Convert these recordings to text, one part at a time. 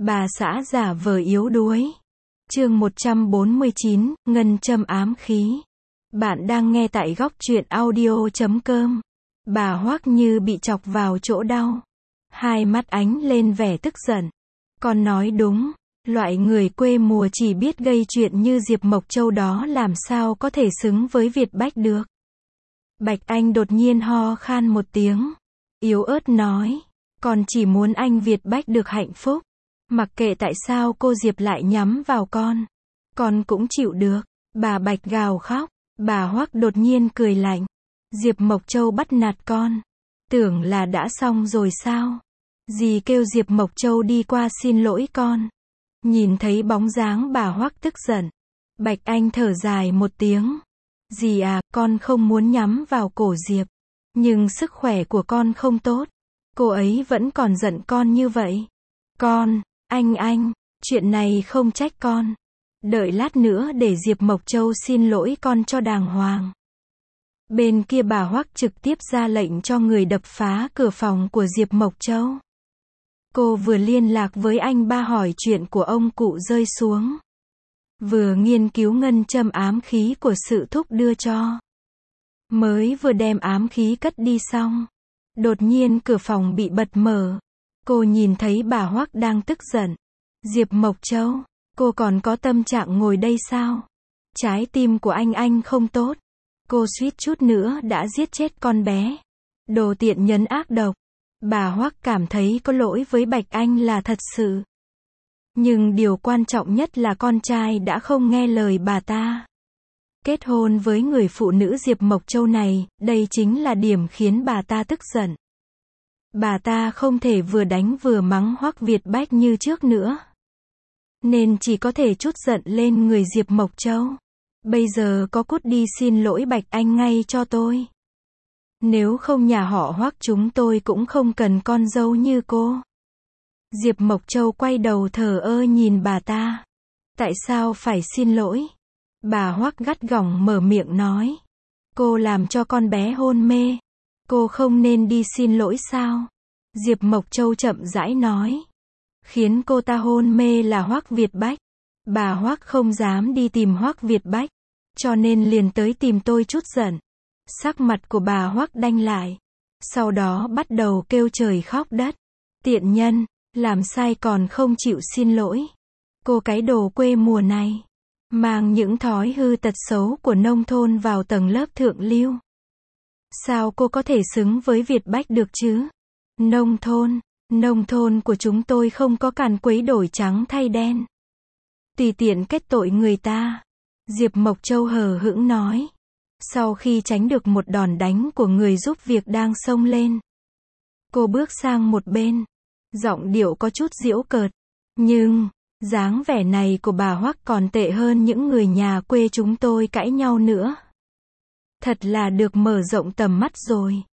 Bà xã giả vờ yếu đuối. Chương 149, ngân châm ám khí. Bạn đang nghe tại góc truyện audio.com. Bà Hoắc như bị chọc vào chỗ đau. Hai mắt ánh lên vẻ tức giận. Con nói đúng, loại người quê mùa chỉ biết gây chuyện như Diệp Mộc Châu đó làm sao có thể xứng với Việt Bách được. Bạch Anh đột nhiên ho khan một tiếng. Yếu ớt nói, con chỉ muốn anh Việt Bách được hạnh phúc. Mặc kệ tại sao cô Diệp lại nhắm vào con cũng chịu được. Bà Bạch gào khóc. Bà Hoắc đột nhiên cười lạnh. Diệp Mộc Châu bắt nạt con. Tưởng là đã xong rồi sao? Dì kêu Diệp Mộc Châu đi qua xin lỗi con. Nhìn thấy bóng dáng bà Hoắc tức giận. Bạch Anh thở dài một tiếng. Dì à, con không muốn nhắm vào cổ Diệp. Nhưng sức khỏe của con không tốt. Cô ấy vẫn còn giận con như vậy. Anh, chuyện này không trách con. Đợi lát nữa để Diệp Mộc Châu xin lỗi con cho đàng hoàng. Bên kia bà Hoắc trực tiếp ra lệnh cho người đập phá cửa phòng của Diệp Mộc Châu. Cô vừa liên lạc với anh ba hỏi chuyện của ông cụ rơi xuống. Vừa nghiên cứu ngân châm ám khí của Sự Thúc đưa cho. Mới vừa đem ám khí cất đi xong. Đột nhiên cửa phòng bị bật mở. Cô nhìn thấy bà Hoắc đang tức giận. Diệp Mộc Châu, cô còn có tâm trạng ngồi đây sao? Trái tim của anh không tốt. Cô suýt chút nữa đã giết chết con bé. Đồ tiện nhân ác độc. Bà Hoắc cảm thấy có lỗi với Bạch Anh là thật sự. Nhưng điều quan trọng nhất là con trai đã không nghe lời bà ta. Kết hôn với người phụ nữ Diệp Mộc Châu này, đây chính là điểm khiến bà ta tức giận. Bà ta không thể vừa đánh vừa mắng Hoắc Việt Bách như trước nữa. Nên chỉ có thể trút giận lên người Diệp Mộc Châu. Bây giờ có cút đi xin lỗi Bạch Anh ngay cho tôi. Nếu không nhà họ Hoắc chúng tôi cũng không cần con dâu như cô. Diệp Mộc Châu quay đầu thờ ơ nhìn bà ta. Tại sao phải xin lỗi? Bà Hoắc gắt gỏng mở miệng nói. Cô làm cho con bé hôn mê. Cô không nên đi xin lỗi sao? Diệp Mộc Châu chậm rãi nói. Khiến cô ta hôn mê là Hoắc Việt Bách. Bà Hoắc không dám đi tìm Hoắc Việt Bách. Cho nên liền tới tìm tôi chút giận. Sắc mặt của bà Hoắc đanh lại. Sau đó bắt đầu kêu trời khóc đất. Tiện nhân, làm sai còn không chịu xin lỗi. Cô cái đồ quê mùa này. Mang những thói hư tật xấu của nông thôn vào tầng lớp thượng lưu. Sao cô có thể xứng với Việt Bách được chứ? Nông thôn của chúng tôi không có càn quấy đổi trắng thay đen. Tùy tiện kết tội người ta. Diệp Mộc Châu hờ hững nói. Sau khi tránh được một đòn đánh của người giúp việc đang xông lên. Cô bước sang một bên. Giọng điệu có chút giễu cợt. Nhưng, dáng vẻ này của bà Hoắc còn tệ hơn những người nhà quê chúng tôi cãi nhau nữa. Thật là được mở rộng tầm mắt rồi.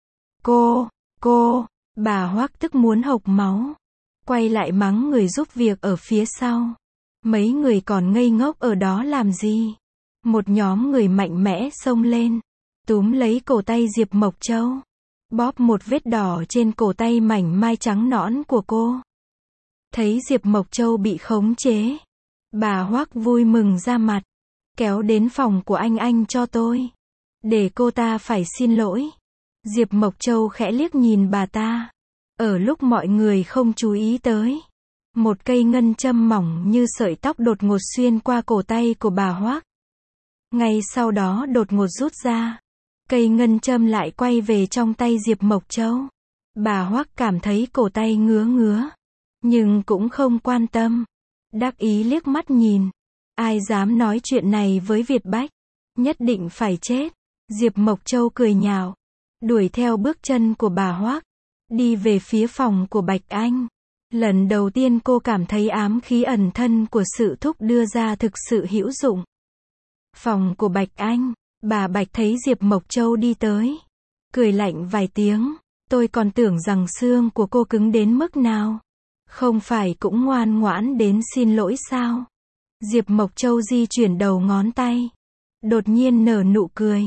Bà Hoắc tức muốn hộc máu. Quay lại mắng người giúp việc ở phía sau. Mấy người còn ngây ngốc ở đó làm gì? Một nhóm người mạnh mẽ xông lên. Túm lấy cổ tay Diệp Mộc Châu. Bóp một vết đỏ trên cổ tay mảnh mai trắng nõn của cô. Thấy Diệp Mộc Châu bị khống chế. Bà Hoắc vui mừng ra mặt. Kéo đến phòng của anh cho tôi. Để cô ta phải xin lỗi. Diệp Mộc Châu khẽ liếc nhìn bà ta. Ở lúc mọi người không chú ý tới. Một cây ngân châm mỏng như sợi tóc đột ngột xuyên qua cổ tay của bà Hoắc. Ngay sau đó đột ngột rút ra. Cây ngân châm lại quay về trong tay Diệp Mộc Châu. Bà Hoắc cảm thấy cổ tay ngứa. Nhưng cũng không quan tâm. Đắc ý liếc mắt nhìn. Ai dám nói chuyện này với Việt Bách. Nhất định phải chết. Diệp Mộc Châu cười nhạo. Đuổi theo bước chân của bà Hoắc. Đi về phía phòng của Bạch Anh. Lần đầu tiên cô cảm thấy ám khí ẩn thân của Sự Thúc đưa ra thực sự hữu dụng. Phòng của Bạch Anh. Bà Bạch thấy Diệp Mộc Châu đi tới. Cười lạnh vài tiếng. Tôi còn tưởng rằng xương của cô cứng đến mức nào. Không phải cũng ngoan ngoãn đến xin lỗi sao? Diệp Mộc Châu di chuyển đầu ngón tay. Đột nhiên nở nụ cười.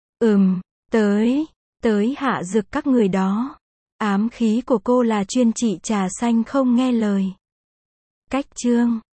Tới hạ dược các người đó. Ám khí của cô là chuyên trị trà xanh không nghe lời. Cách chương